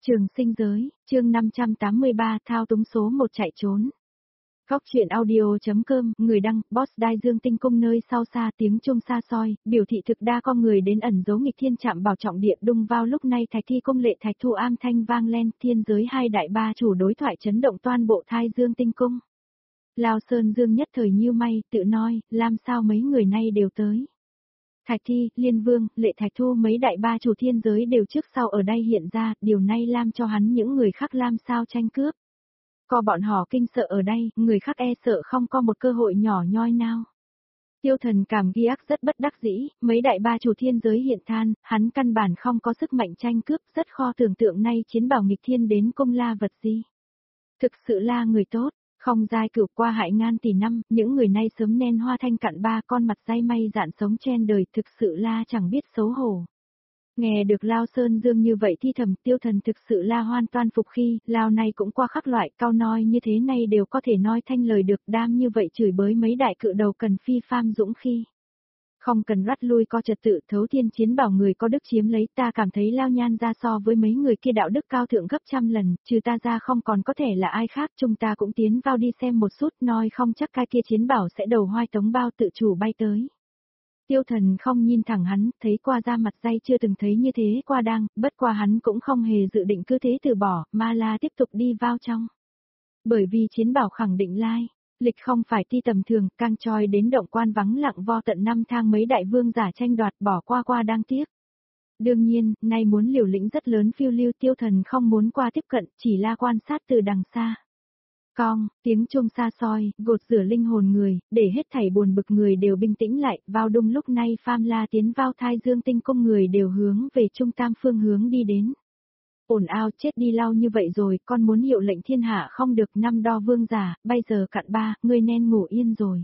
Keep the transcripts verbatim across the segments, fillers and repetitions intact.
Trường sinh giới, chương năm trăm tám mươi ba thao túng số một chạy trốn. Góc truyện audio.com, người đăng, Boss Đai Dương Tinh Cung nơi sau xa tiếng chuông xa xoi, biểu thị thực đa con người đến ẩn dấu nghịch thiên chạm bảo trọng địa đung vào lúc này thạch thi cung lệ thạch thu am thanh vang lên, thiên giới hai đại ba chủ đối thoại chấn động toàn bộ thai Dương Tinh Cung. Lao Sơn Dương nhất thời nhiêu may, tự nói, làm sao mấy người nay đều tới. Thạch Thi, Liên Vương, Lệ Thạch Thu mấy đại ba chủ thiên giới đều trước sau ở đây hiện ra, điều này làm cho hắn những người khác làm sao tranh cướp. Có bọn họ kinh sợ ở đây, người khác e sợ không có một cơ hội nhỏ nhoi nào. Tiêu Thần cảm ghi ác rất bất đắc dĩ, mấy đại ba chủ thiên giới hiện than, hắn căn bản không có sức mạnh tranh cướp, rất khó tưởng tượng nay chiến bảo nghịch thiên đến công la vật gì. Thực sự là người tốt. Không giai cửu qua hại ngàn tỷ năm, những người nay sớm nên hoa thanh cạn ba con mặt dây may dạn sống trên đời thực sự là chẳng biết xấu hổ. Nghe được Lao Sơn Dương như vậy thi thầm Tiêu Thần thực sự là hoàn toàn phục khi, Lao này cũng qua khắc loại cao nói như thế này đều có thể nói thanh lời được đam như vậy chửi bới mấy đại cự đầu cần phi pham dũng khi. Không cần rắt lui có trật tự thấu thiên chiến bảo người có đức chiếm lấy ta cảm thấy Lao Nhan ra so với mấy người kia đạo đức cao thượng gấp trăm lần, trừ ta ra không còn có thể là ai khác chúng ta cũng tiến vào đi xem một chút nói không chắc cái kia chiến bảo sẽ đầu hoai tống bao tự chủ bay tới. Tiêu Thần không nhìn thẳng hắn, thấy qua ra mặt dây chưa từng thấy như thế qua đang, bất qua hắn cũng không hề dự định cứ thế từ bỏ, mà là tiếp tục đi vào trong. Bởi vì chiến bảo khẳng định lai. Lịch không phải ti tầm thường, càng tròi đến động quan vắng lặng vo tận năm thang mấy đại vương giả tranh đoạt bỏ qua qua đang tiếc. Đương nhiên, nay muốn liều lĩnh rất lớn phiêu lưu Tiêu Thần không muốn qua tiếp cận, chỉ là quan sát từ đằng xa. Cong, tiếng chuông xa xoi, gột rửa linh hồn người, để hết thảy buồn bực người đều bình tĩnh lại, vào đúng lúc này Pham La tiến vào thai Dương Tinh Cung người đều hướng về trung tam phương hướng đi đến. Ổn ao chết đi lau như vậy rồi, con muốn hiệu lệnh thiên hạ không được năm đo vương giả, bây giờ cạn ba, ngươi nên ngủ yên rồi.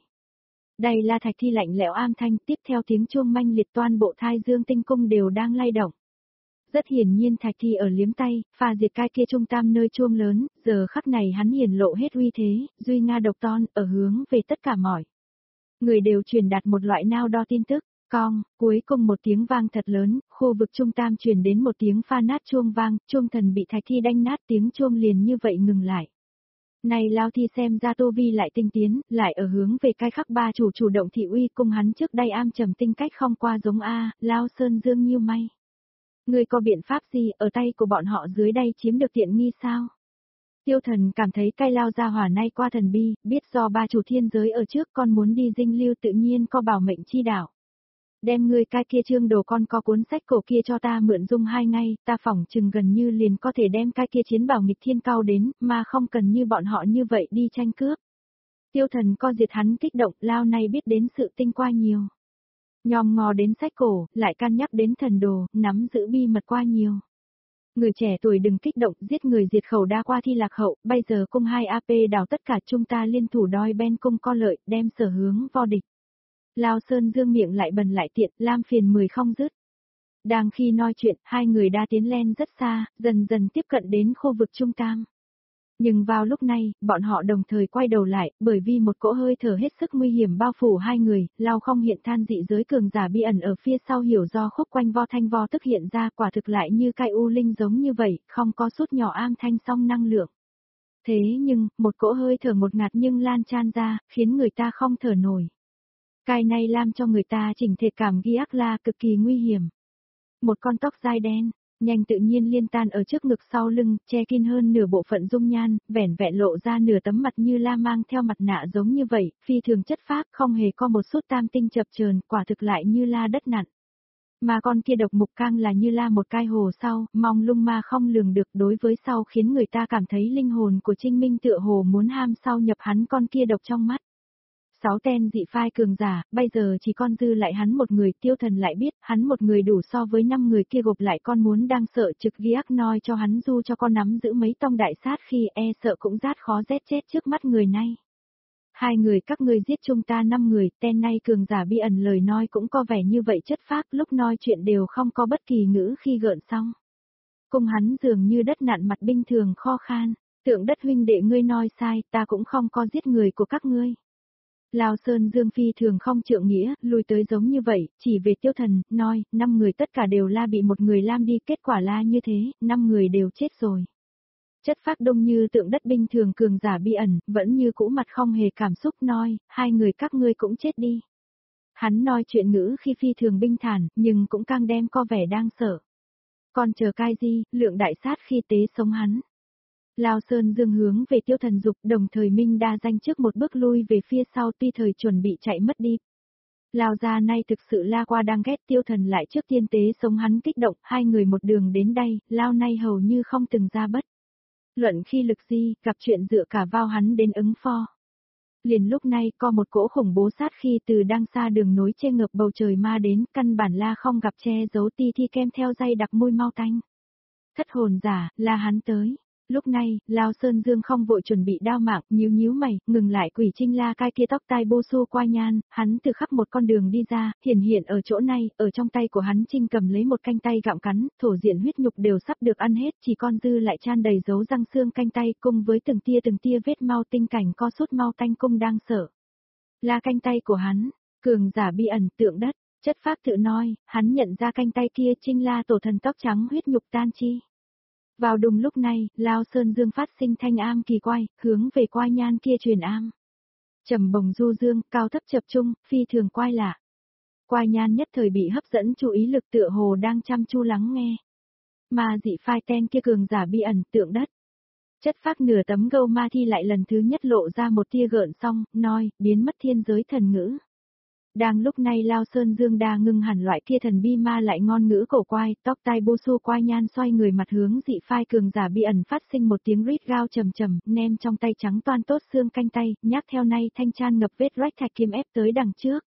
Đây là Thạch Thi lạnh lẽo am thanh, tiếp theo tiếng chuông manh liệt toàn bộ thai Dương Tinh Cung đều đang lay động. Rất hiển nhiên Thạch Thi ở liếm tay, pha diệt cái kia trung tam nơi chuông lớn, giờ khắc này hắn hiển lộ hết uy thế, duy nga độc ton, ở hướng về tất cả mọi. Người đều truyền đạt một loại nao đo tin tức. Cong, cuối cùng một tiếng vang thật lớn, khu vực trung tam truyền đến một tiếng pha nát chuông vang, chuông thần bị Thạch Thi đánh nát tiếng chuông liền như vậy ngừng lại. Này Lao Thi xem ra Tô Vi lại tinh tiến, lại ở hướng về cái khắc ba chủ chủ động thị uy cung hắn trước đây am trầm tinh cách không qua giống A, Lao Sơn Dương nhiêu may. Người có biện pháp gì ở tay của bọn họ dưới đây chiếm được tiện nghi sao? Tiêu Thần cảm thấy cay Lao ra hỏa nay qua thần bi, biết do ba chủ thiên giới ở trước con muốn đi dinh lưu tự nhiên có bảo mệnh chi đạo. Đem ngươi cái kia trương đồ con có cuốn sách cổ kia cho ta mượn dung hai ngày, ta phỏng chừng gần như liền có thể đem cái kia chiến bảo nghịch thiên cao đến, mà không cần như bọn họ như vậy đi tranh cướp. Tiêu Thần co diệt hắn kích động, Lao này biết đến sự tinh qua nhiều. Nhòm ngò đến sách cổ, lại can nhắc đến thần đồ, nắm giữ bi mật qua nhiều. Người trẻ tuổi đừng kích động, giết người diệt khẩu đa qua thi lạc hậu, bây giờ cung hai a pê đào tất cả chúng ta liên thủ đòi ben cung co lợi, đem sở hướng vo địch. Lao Sơn Dương miệng lại bần lại tiện, lam phiền mười không dứt. Đang khi nói chuyện, hai người đã tiến lên rất xa, dần dần tiếp cận đến khu vực trung tam. Nhưng vào lúc này, bọn họ đồng thời quay đầu lại, bởi vì một cỗ hơi thở hết sức nguy hiểm bao phủ hai người, Lao không hiện than dị giới cường giả bi ẩn ở phía sau hiểu do khúc quanh vo thanh vo tức hiện ra quả thực lại như cái u linh giống như vậy, không có sút nhỏ am thanh song năng lượng. Thế nhưng, một cỗ hơi thở một ngạt nhưng lan tràn ra, khiến người ta không thở nổi. Cái này làm cho người ta chỉnh thể cảm ghi ác la cực kỳ nguy hiểm. Một con tóc dai đen, nhanh tự nhiên liên tan ở trước ngực sau lưng, che kín hơn nửa bộ phận dung nhan, vẻn vẹn lộ ra nửa tấm mặt như la mang theo mặt nạ giống như vậy, phi thường chất phác không hề có một sút tam tinh chập chờn, quả thực lại như la đất nặn. Mà con kia độc mục cang là như la một cái hồ sau, mong lung ma không lường được đối với sau khiến người ta cảm thấy linh hồn của Trinh Minh tựa hồ muốn ham sau nhập hắn con kia độc trong mắt. Sáu tên dị phai cường giả, bây giờ chỉ con dư lại hắn một người, Tiêu Thần lại biết, hắn một người đủ so với năm người kia gộp lại con muốn đang sợ trực ghi ác nói cho hắn du cho con nắm giữ mấy tông đại sát khi e sợ cũng rát khó rét chết trước mắt người này. Hai người các ngươi giết chúng ta năm người, tên nay cường giả bi ẩn lời nói cũng có vẻ như vậy chất phác lúc nói chuyện đều không có bất kỳ ngữ khi gợn xong. Cùng hắn dường như đất nặn mặt binh thường kho khan, tượng đất huynh đệ ngươi nói sai, ta cũng không có giết người của các ngươi. Lao Sơn Dương phi thường không trượng nghĩa, lùi tới giống như vậy, chỉ về Tiêu Thần, nói, năm người tất cả đều la bị một người lam đi, kết quả la như thế, năm người đều chết rồi. Chất phác đông như tượng đất binh thường cường giả bi ẩn, vẫn như cũ mặt không hề cảm xúc nói, hai người các ngươi cũng chết đi. Hắn nói chuyện ngữ khi phi thường binh thản, nhưng cũng càng đem có vẻ đang sợ. Còn chờ cai di, lượng đại sát khi tế sống hắn. Lao Sơn Dương hướng về Tiêu Thần dục, đồng thời Minh đa danh trước một bước lui về phía sau tuy thời chuẩn bị chạy mất đi. Lao gia nay thực sự la qua đang ghét Tiêu Thần lại trước tiên tế sống hắn kích động, hai người một đường đến đây, Lao nay hầu như không từng ra bất. Luận khi lực di, gặp chuyện dựa cả vào hắn đến ứng pho. Liền lúc này có một cỗ khủng bố sát khi từ đang xa đường nối che ngợp bầu trời ma đến, căn bản la không gặp che giấu ti thi kem theo dây đặc môi mau tanh. Thất hồn giả, là hắn tới. Lúc này, Lao Sơn Dương không vội chuẩn bị đao mạng, nhíu nhíu mày, ngừng lại quỷ trinh la cai kia tóc tai bô xô qua nhan, hắn từ khắp một con đường đi ra, hiển hiện ở chỗ này, ở trong tay của hắn trinh cầm lấy một canh tay gặm cắn, thổ diện huyết nhục đều sắp được ăn hết, chỉ con dư lại chan đầy dấu răng xương canh tay, cùng với từng tia từng tia vết mau tinh cảnh co sút mau tanh cung đang sợ. La canh tay của hắn, cường giả bi ẩn tượng đất, chất phác tự nói, hắn nhận ra canh tay kia trinh la tổ thần tóc trắng huyết nhục tan chi. Vào đùng lúc này, Lao Sơn Dương phát sinh thanh am kỳ quay, hướng về quai nhan kia truyền am. Trầm bồng du dương, cao thấp chập trung, phi thường quay lạ. Quai nhan nhất thời bị hấp dẫn chú ý lực tựa hồ đang chăm chu lắng nghe. Mà dị phai ten kia cường giả bi ẩn tượng đất. Chất phác nửa tấm gâu ma thi lại lần thứ nhất lộ ra một tia gợn xong, nói, biến mất thiên giới thần ngữ. Đang lúc này Lao Sơn Dương đa ngưng hẳn loại kia thần bi ma lại ngon ngữ cổ quai, tóc tai bô xu quai nhan xoay người mặt hướng dị phai cường giả bi ẩn phát sinh một tiếng rít gao trầm trầm, nem trong tay trắng toan tốt xương canh tay, nhác theo nay thanh chan ngập vết rách thạch kim ép tới đằng trước.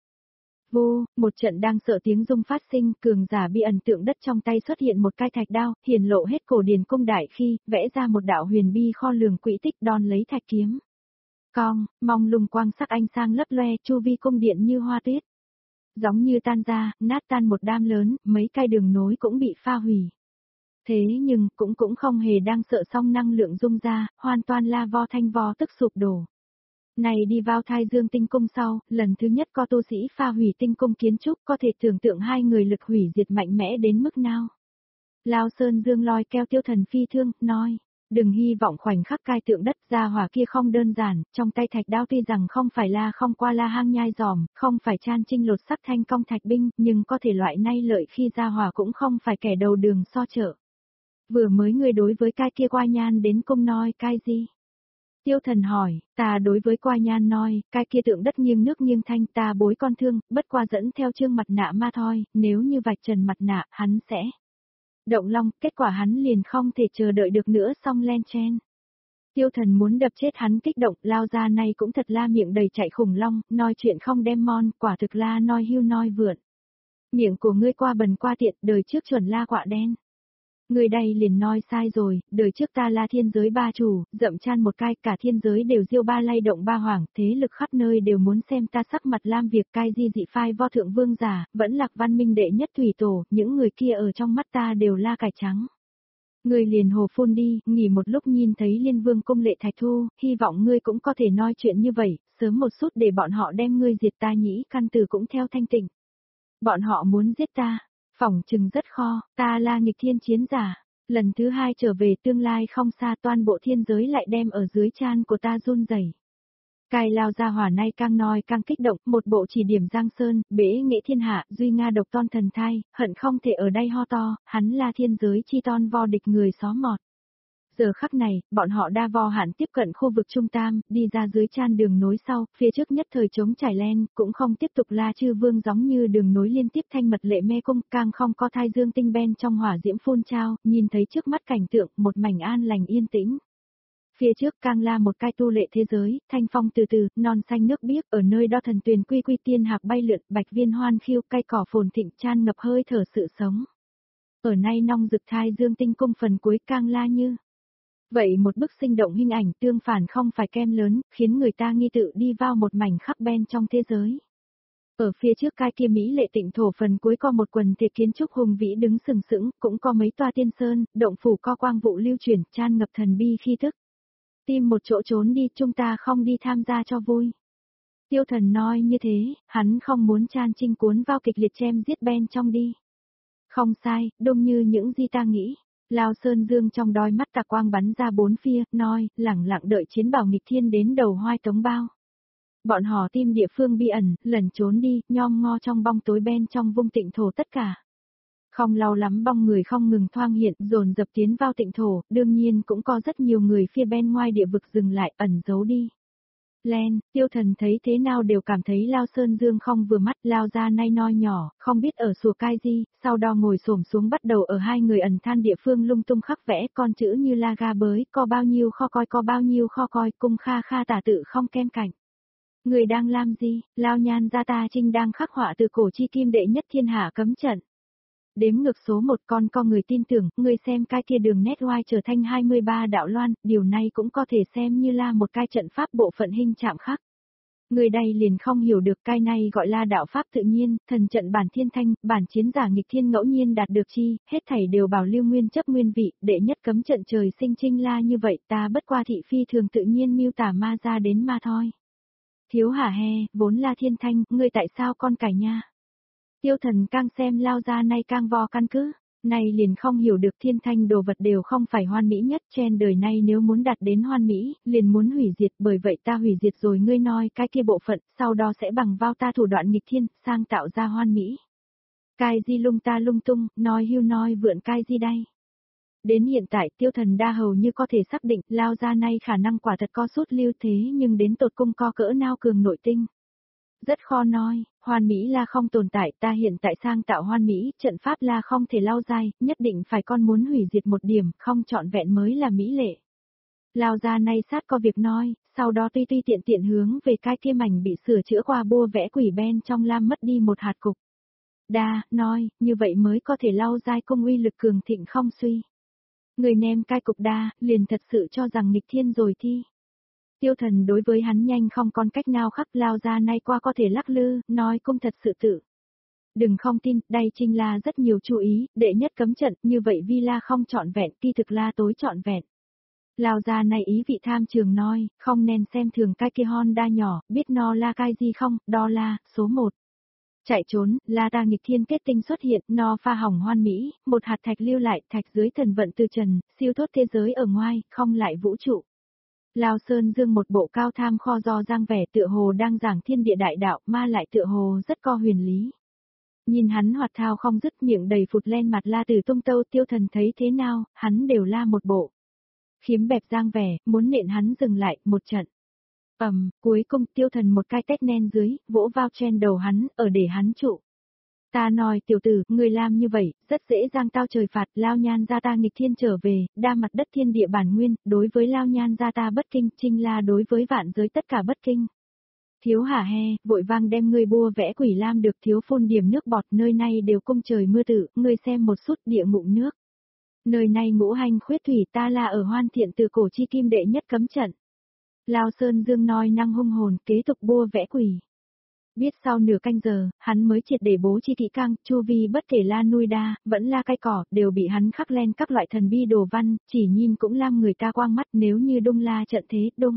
Vô, một trận đang sợ tiếng rung phát sinh, cường giả bi ẩn tượng đất trong tay xuất hiện một cái thạch đao, hiển lộ hết cổ điển cung đại khi, vẽ ra một đạo huyền bi kho lường quỹ tích đòn lấy thạch kiếm. Cong, mong lung quang sắc ánh sang lấp loe, chu vi cung điện như hoa tuyết. Giống như tan ra, nát tan một đám lớn, mấy cái đường nối cũng bị pha hủy. Thế nhưng, cũng cũng không hề đang sợ song năng lượng rung ra, hoàn toàn la vo thanh vo tức sụp đổ. Này đi vào thai dương tinh cung sau, lần thứ nhất có tu sĩ pha hủy tinh cung kiến trúc, có thể tưởng tượng hai người lực hủy diệt mạnh mẽ đến mức nào. Lao Sơn Dương loi keo Tiêu Thần phi thương, nói. Đừng hy vọng khoảnh khắc cai tượng đất ra hỏa kia không đơn giản, trong tay thạch đao tuy rằng không phải là không qua la hang nhai giòm, không phải chan trinh lột sắc thanh công thạch binh, nhưng có thể loại nay lợi khi ra hỏa cũng không phải kẻ đầu đường so chợ. Vừa mới người đối với cai kia qua nhan đến cung nói cai gì? Tiêu Thần hỏi, ta đối với qua nhan nói, cai kia tượng đất nghiêng nước nghiêng thanh ta bối con thương, bất qua dẫn theo chương mặt nạ ma thôi, nếu như vạch trần mặt nạ, hắn sẽ... Động long, kết quả hắn liền không thể chờ đợi được nữa xong len chen. Tiêu Thần muốn đập chết hắn kích động, Lao ra này cũng thật la miệng đầy chạy khủng long, nói chuyện không đem mon, quả thực la nói hưu nói vượn. Miệng của ngươi qua bần qua tiện, đời trước chuẩn la quạ đen. Ngươi đây liền nói sai rồi, đời trước ta là thiên giới ba chủ, dậm chan một cái, cả thiên giới đều diêu ba lay động ba hoàng, thế lực khắp nơi đều muốn xem ta sắc mặt lam việc cai di dị phai vo thượng vương giả, vẫn lạc văn minh đệ nhất thủy tổ, những người kia ở trong mắt ta đều la cải trắng. Ngươi liền hồ phun đi, nghỉ một lúc nhìn thấy liên vương cung lệ thạch thu, hy vọng ngươi cũng có thể nói chuyện như vậy, sớm một chút để bọn họ đem ngươi diệt ta nhĩ căn tử cũng theo thanh tịnh. Bọn họ muốn giết ta. Phỏng chừng rất khó, ta là nghịch thiên chiến giả, lần thứ hai trở về tương lai không xa toàn bộ thiên giới lại đem ở dưới chan của ta run rẩy. Cai lao ra hỏa nay càng nói càng kích động, một bộ chỉ điểm giang sơn, bế nghệ thiên hạ, duy nga độc ton thần thai, hận không thể ở đây ho to, hắn là thiên giới chi ton vo địch người xó mọt. Giờ khắc này, bọn họ đa vo hạn tiếp cận khu vực trung tam, đi ra dưới chan đường nối sau, phía trước nhất thời chống trải len, cũng không tiếp tục la chư vương giống như đường nối liên tiếp thanh mật lệ mê cung, càng không có thai dương tinh ben trong hỏa diễm phun trao, nhìn thấy trước mắt cảnh tượng, một mảnh an lành yên tĩnh. Phía trước càng la một cái tu lệ thế giới, thanh phong từ từ, non xanh nước biếc, ở nơi đo thần tuyền quy quy tiên hạc bay lượn, bạch viên hoan khiêu, cây cỏ phồn thịnh chan ngập hơi thở sự sống. Ở nay nong rực thai dương tinh cung phần cuối càng la như. Vậy một bức sinh động hình ảnh tương phản không phải kem lớn, khiến người ta nghi tự đi vào một mảnh khắc ben trong thế giới. Ở phía trước cái kia Mỹ lệ tịnh thổ phần cuối có một quần thể kiến trúc hùng vĩ đứng sừng sững, cũng có mấy toa tiên sơn, động phủ co quang vụ lưu chuyển, chan ngập thần bi khi thức. Tìm một chỗ trốn đi, chúng ta không đi tham gia cho vui. Tiêu Thần nói như thế, hắn không muốn Chan Trinh cuốn vào kịch liệt chém giết bên trong đi. Không sai, đúng như những gì ta nghĩ. Lao Sơn Dương trong đôi mắt tà quang bắn ra bốn phía, nói, lẳng lặng đợi chiến bảo nghịch thiên đến đầu hoai tống bao. Bọn họ tìm địa phương bí ẩn, lẩn trốn đi, nhom ngo trong bóng tối bên trong vung tịnh thổ tất cả. Không lâu lắm bóng người không ngừng thoang hiện, dồn dập tiến vào tịnh thổ, đương nhiên cũng có rất nhiều người phía bên ngoài địa vực dừng lại, ẩn giấu đi. Len, Tiêu Thần thấy thế nào đều cảm thấy Lao Sơn Dương không vừa mắt, lao ra nay nói nhỏ, không biết ở sùa cai gì, sau đó ngồi xổm xuống bắt đầu ở hai người ẩn than địa phương lung tung khắc vẽ con chữ như la ga bới, có bao nhiêu kho coi có bao nhiêu kho coi, cung kha kha tả tự không kem cảnh. Người đang làm gì? Lao Nhan Gia Ta Trinh đang khắc họa từ cổ chi kim đệ nhất thiên hạ cấm trận. Đếm ngược số một con có người tin tưởng, người xem cái kia đường nét oai trở thành hai mươi ba đạo loan, điều này cũng có thể xem như là một cái trận pháp bộ phận hình chạm khắc. Người đây liền không hiểu được cái này gọi là đạo pháp tự nhiên, thần trận bản thiên thanh, bản chiến giả nghịch thiên ngẫu nhiên đạt được chi, hết thảy đều bảo lưu nguyên chấp nguyên vị, đệ nhất cấm trận trời sinh trinh la như vậy ta bất qua thị phi thường tự nhiên miêu tả ma ra đến ma thôi. Thiếu hả he, vốn là thiên thanh, ngươi tại sao con cải nha? Tiêu Thần càng xem lao ra nay càng vo căn cứ, này liền không hiểu được thiên thanh đồ vật đều không phải hoan mỹ nhất trên đời này nếu muốn đạt đến hoan mỹ, liền muốn hủy diệt bởi vậy ta hủy diệt rồi ngươi nói cái kia bộ phận, sau đó sẽ bằng vào ta thủ đoạn nghịch thiên, sang tạo ra hoan mỹ. Cái gì lung ta lung tung, nói hưu nói vượn cái gì đây? Đến hiện tại Tiêu Thần đa hầu như có thể xác định lao ra nay khả năng quả thật có sút lưu thế nhưng đến tột cung co cỡ nào cường nội tinh. Rất khó nói, hoan mỹ là không tồn tại, ta hiện tại sang tạo hoan mỹ, trận pháp là không thể lao dài, nhất định phải con muốn hủy diệt một điểm, không trọn vẹn mới là mỹ lệ. Lao ra nay sát có việc nói, sau đó tuy tuy tiện tiện hướng về cái kia mảnh bị sửa chữa qua bua vẽ quỷ ben trong lam mất đi một hạt cục. Đa, nói, như vậy mới có thể lao dài công uy lực cường thịnh không suy. Người ném cái cục đa, liền thật sự cho rằng nghịch thiên rồi thi. Tiêu Thần đối với hắn nhanh không còn cách nào khắc lao ra nay qua có thể lắc lư, nói cũng thật sự tự. Đừng không tin, đây chính là rất nhiều chú ý, đệ nhất cấm trận, như vậy vi la không trọn vẹn, kỳ thực la tối trọn vẹn. Lao ra này ý vị tham trường nói, không nên xem thường cái kia Honda nhỏ, biết no la cái gì không, đó là, số một. Chạy trốn, la ta nghịch thiên kết tinh xuất hiện, no pha hỏng hoan mỹ, một hạt thạch lưu lại, thạch dưới thần vận từ trần, siêu thoát thế giới ở ngoài, không lại vũ trụ. Lao Sơn Dương một bộ cao tham kho do giang vẻ tựa hồ đang giảng thiên địa đại đạo mà lại tựa hồ rất co huyền lý. Nhìn hắn hoạt thao không dứt miệng đầy phụt lên mặt la từ tung tâu Tiêu Thần thấy thế nào, hắn đều la một bộ. Khiếm bẹp giang vẻ, muốn nện hắn dừng lại, một trận. Ầm, um, cuối cùng Tiêu Thần một cái tét nen dưới, vỗ vào trên đầu hắn, ở để hắn trụ. Ta nói tiểu tử, người làm như vậy, rất dễ dàng tao trời phạt, Lao Nhan Gia Ta nghịch thiên trở về, đa mặt đất thiên địa bản nguyên, đối với Lao Nhan Gia Ta bất kinh, trinh la đối với vạn giới tất cả bất kinh. Thiếu hả he, vội vang đem người bua vẽ quỷ lam được thiếu phun điểm nước bọt, nơi này đều cung trời mưa tử, người xem một chút địa ngụm nước. Nơi này ngũ hành khuyết thủy ta là ở hoan thiện từ cổ chi kim đệ nhất cấm trận. Lao Sơn Dương nói năng hung hồn, kế tục bua vẽ quỷ. Biết sau nửa canh giờ, hắn mới triệt để bố chi kỹ căng, chu vi bất kể la nuôi đa, vẫn là cây cỏ, đều bị hắn khắc lên các loại thần bi đồ văn, chỉ nhìn cũng làm người ta quang mắt nếu như đung la trận thế, đung.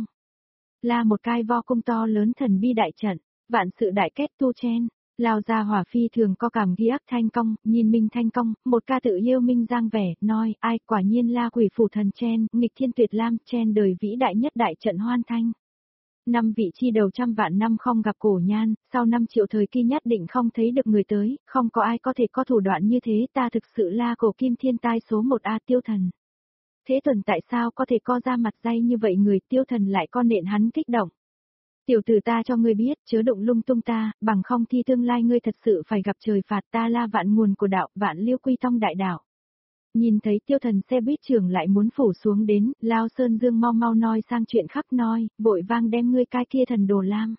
Là một cái vo cung to lớn thần bi đại trận, vạn sự đại kết tu chen. Lao ra hỏa phi thường có cảm ghi ác thanh công, nhìn minh thanh công, một ca tự yêu minh giang vẻ, nói, ai quả nhiên la quỷ phủ thần chen, nghịch thiên tuyệt lam, chen đời vĩ đại nhất đại trận hoan thanh. Năm vị chi đầu trăm vạn năm không gặp cổ nhan, sau năm triệu thời kỳ nhất định không thấy được người tới, không có ai có thể có thủ đoạn như thế, ta thực sự là cổ kim thiên tai số một A Tiêu Thần. Thế Tuần tại sao có thể co ra mặt dây như vậy người Tiêu Thần lại con nện hắn kích động. Tiểu tử ta cho ngươi biết, chớ đụng lung tung ta, bằng không thì tương lai ngươi thật sự phải gặp trời phạt ta là vạn nguồn của đạo, vạn liêu quy tông đại đạo. Nhìn thấy Tiêu Thần xe buýt trưởng lại muốn phủ xuống đến, Lao Sơn Dương mau mau nói sang chuyện khắc nói, vội vang đem ngươi cái kia thần đồ lam.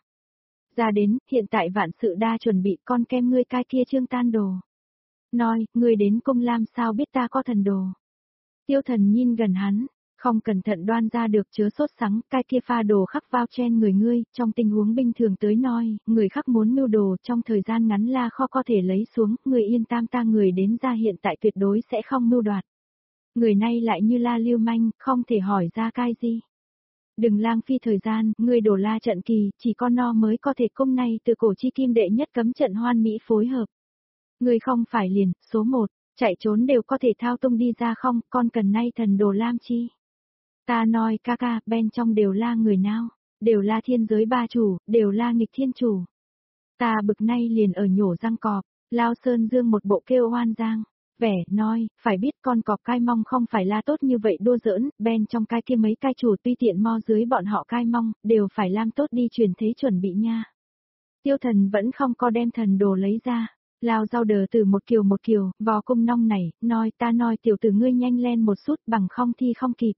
Ra đến, hiện tại vạn sự đa chuẩn bị con kem ngươi cái kia trương tan đồ. Nói, ngươi đến cung lam sao biết ta có thần đồ. Tiêu Thần nhìn gần hắn, không cẩn thận đoan ra được chớ sốt sắng, cái kia pha đồ khắc vào trên người ngươi, trong tình huống bình thường tới nói, người khắc muốn mưu đồ trong thời gian ngắn là khó có thể lấy xuống, người yên tam ta người đến ra hiện tại tuyệt đối sẽ không mưu đoạt. Người này lại như la lưu manh, không thể hỏi ra cái gì. Đừng lãng phí thời gian, ngươi đổ la trận kỳ, chỉ con no mới có thể cung này từ cổ chi kim đệ nhất cấm trận hoan mỹ phối hợp. Ngươi không phải liền, số một, chạy trốn đều có thể thao tung đi ra không, con cần nay thần đồ lam chi. Ta nói ca ca, bên trong đều là người nào, đều là thiên giới ba chủ, đều là nghịch thiên chủ. Ta bực nay liền ở nhổ răng cọp, Lao Sơn Dương một bộ kêu oan giang, vẻ, nói, phải biết con cọp cai mong không phải là tốt như vậy đua giỡn, bên trong cai kia mấy cai chủ tuy tiện mo dưới bọn họ cai mong, đều phải làm tốt đi truyền thế chuẩn bị nha. Tiêu thần vẫn không có đem thần đồ lấy ra. Lao rau đờ từ một kiều một kiều, vò cung nong này, nói ta nói tiểu tử ngươi nhanh lên một chút bằng không thi không kịp.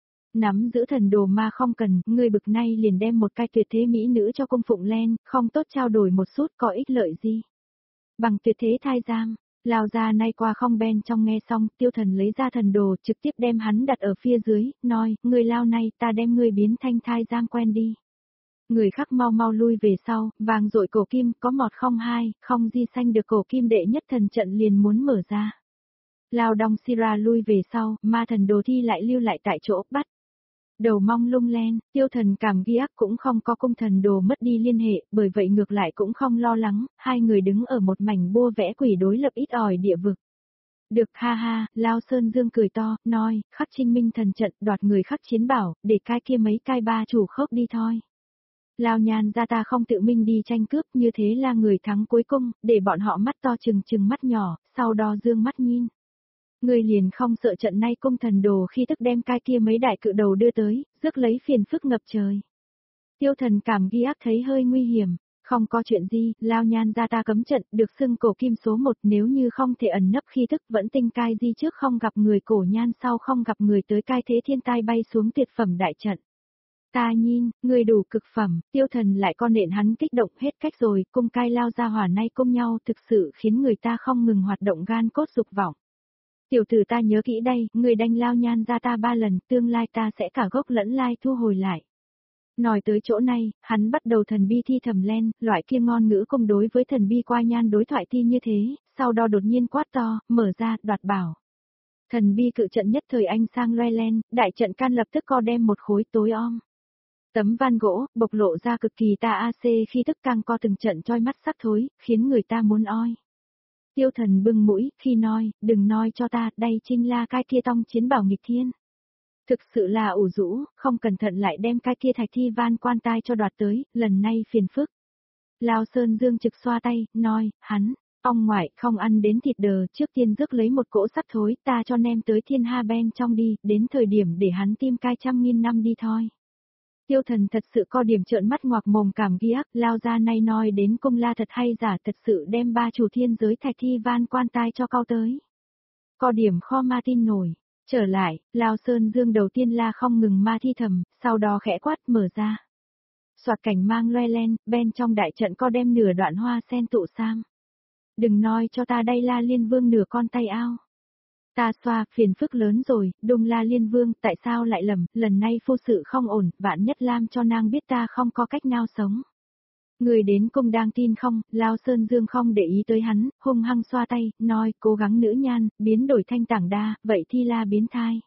Nắm giữ thần đồ mà không cần, ngươi bực nay liền đem một cái tuyệt thế mỹ nữ cho cung phụng lên, không tốt trao đổi một chút có ích lợi gì. Bằng tuyệt thế thai giam, Lao ra nay qua không ben trong nghe xong, tiêu thần lấy ra thần đồ trực tiếp đem hắn đặt ở phía dưới, nói, ngươi Lao này ta đem ngươi biến thanh thai giam quen đi. Người khác mau mau lui về sau, vàng rội cổ kim, có mọt không hai, không di xanh được cổ kim đệ nhất thần trận liền muốn mở ra. Lao Đông Sira lui về sau, ma thần đồ thi lại lưu lại tại chỗ, bắt. Đầu mong lung len, tiêu thần cảm ghi ác cũng không có cung thần đồ mất đi liên hệ, bởi vậy ngược lại cũng không lo lắng, hai người đứng ở một mảnh bua vẽ quỷ đối lập ít ỏi địa vực. Được ha ha, Lao Sơn Dương cười to, nói, khắc trinh minh thần trận đoạt người khắc chiến bảo, để cai kia mấy cai ba chủ khớp đi thôi. Lao Nhan ra ta không tự minh đi tranh cướp, như thế là người thắng cuối cùng, để bọn họ mắt to chừng chừng mắt nhỏ, sau đó dương mắt nhìn. Người liền không sợ trận nay cung thần đồ khi tức đem cai kia mấy đại cự đầu đưa tới, rước lấy phiền phức ngập trời. Tiêu thần cảm ghi ác thấy hơi nguy hiểm, không có chuyện gì, Lao Nhan ra ta cấm trận, được xưng cổ kim số một, nếu như không thể ẩn nấp khi tức vẫn tinh cai di trước không gặp người cổ nhan sau không gặp người tới cai thế thiên tai bay xuống tuyệt phẩm đại trận. Ta nhìn, người đủ cực phẩm, tiêu thần lại con nện hắn kích động hết cách rồi, cung cai lao ra hỏa nay cung nhau thực sự khiến người ta không ngừng hoạt động gan cốt dục vọng. Tiểu tử ta nhớ kỹ đây, người đánh Lao Nhan ra ta ba lần, tương lai ta sẽ cả gốc lẫn lai thu hồi lại. Nói tới chỗ này, hắn bắt đầu thần bi thi thầm len, loại kia ngon ngữ công đối với thần bi qua nhan đối thoại thi như thế, sau đó đột nhiên quát to, mở ra, đoạt bảo. Thần bi cự trận nhất thời anh sang loe len, đại trận can lập tức co đem một khối tối om. Tấm van gỗ, bộc lộ ra cực kỳ ta a xê khi tức càng co từng trận choi mắt sắc thối, khiến người ta muốn oi. Tiêu thần bưng mũi, khi nói, đừng nói cho ta, đây chính là cái kia tông chiến bảo nghịch thiên. Thực sự là ủ rũ, không cẩn thận lại đem cái kia thạch thi van quan tai cho đoạt tới, lần này phiền phức. Lao Sơn Dương trực xoa tay, nói, hắn, ông ngoại không ăn đến thịt đờ, trước tiên rước lấy một cỗ sắt thối, ta cho nem tới thiên ha ben trong đi, đến thời điểm để hắn tim cai trăm nghìn năm đi thôi. Tiêu thần thật sự có điểm trợn mắt ngoạc mồm cảm ghi ác, Lao ra nay nói đến cung la thật hay giả thật sự đem ba chủ thiên giới thạch thi van quan tai cho cao tới. Có điểm kho ma tin nổi, trở lại, Lao Sơn Dương đầu tiên la không ngừng ma thi thầm, sau đó khẽ quát mở ra. Soạt cảnh mang loe len, bên trong đại trận có đem nửa đoạn hoa sen tụ sam. Đừng nói cho ta đây la liên vương nửa con tay ao. Ta xoa, phiền phức lớn rồi, đùng la liên vương, tại sao lại lầm, lần này phu sự không ổn, vạn nhất lam cho nàng biết ta không có cách nào sống. Người đến cung đang tin không, Lao Sơn Dương không để ý tới hắn, hung hăng xoa tay, nói, cố gắng nữ nhan, biến đổi thanh tảng đa, vậy thi la biến thai.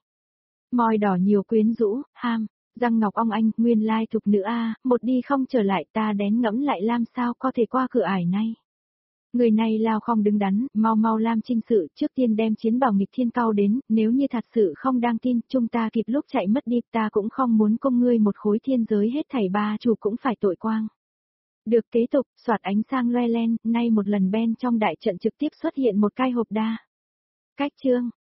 Môi đỏ nhiều quyến rũ, ham, răng ngọc ong anh, nguyên lai thục nữ a, một đi không trở lại ta đén ngẫm lại lam sao có thể qua cửa ải này. Người này Lao không đứng đắn, mau mau lam trinh sự, trước tiên đem chiến bảo nghịch thiên cao đến, nếu như thật sự không đang tin, chúng ta kịp lúc chạy mất đi, ta cũng không muốn công ngươi một khối thiên giới hết thảy ba chủ cũng phải tội quang. Được kế tục, soạt ánh sang loe len, nay một lần ben trong đại trận trực tiếp xuất hiện một cái hộp đa. Cách chương